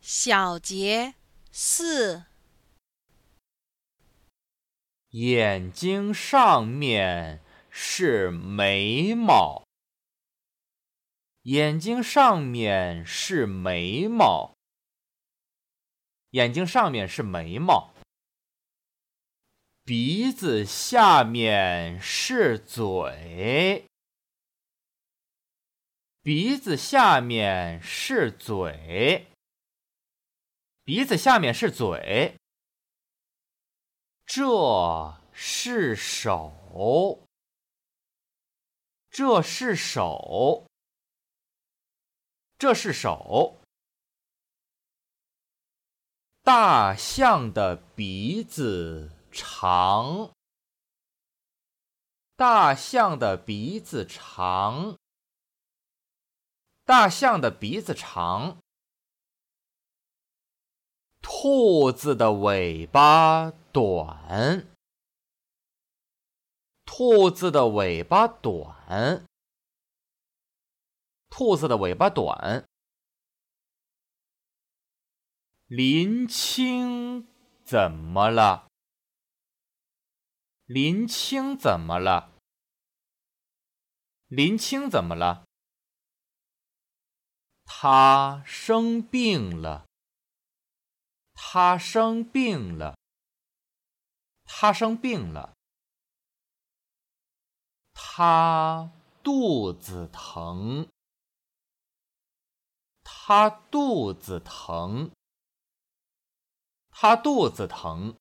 小节4， 眼睛上面是眉毛，眼睛上面是眉毛，眼睛上面是眉毛。鼻子下面是嘴，鼻子下面是嘴，鼻子下面是嘴。这是手，这是手，这是手。大象的鼻子长，大象的鼻子长，大象的鼻子长。兔子的尾巴短，兔子的尾巴短，兔子的尾巴短。林青怎么了？林青怎么了？林青怎么了？他生病了，他生病了，他生病了。他肚子疼，他肚子疼，他肚子疼。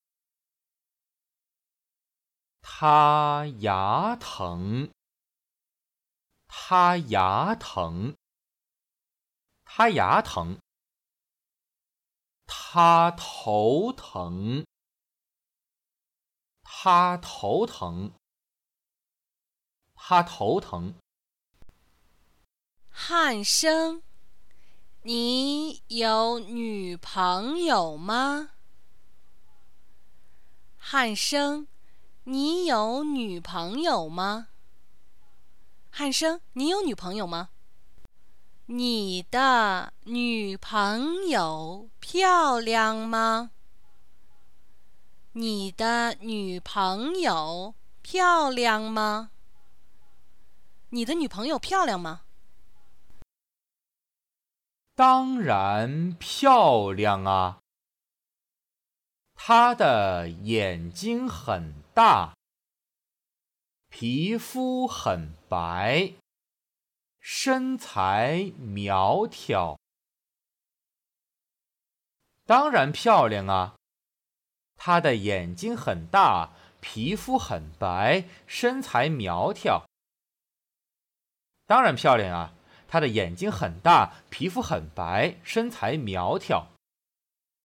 他牙疼，他牙疼，他牙疼。他头疼，他头疼，他头疼。 汉生，你有女朋友吗？汉生，你有女朋友吗？汉生，你有女朋友吗？你的女朋友漂亮吗？你的女朋友漂亮吗？你的女朋友漂亮吗？ 当然漂亮啊！她的眼睛很大，皮肤很白，身材苗条。当然漂亮啊！她的眼睛很大，皮肤很白，身材苗条。当然漂亮啊！她的眼睛很大，皮肤很白，身材苗条。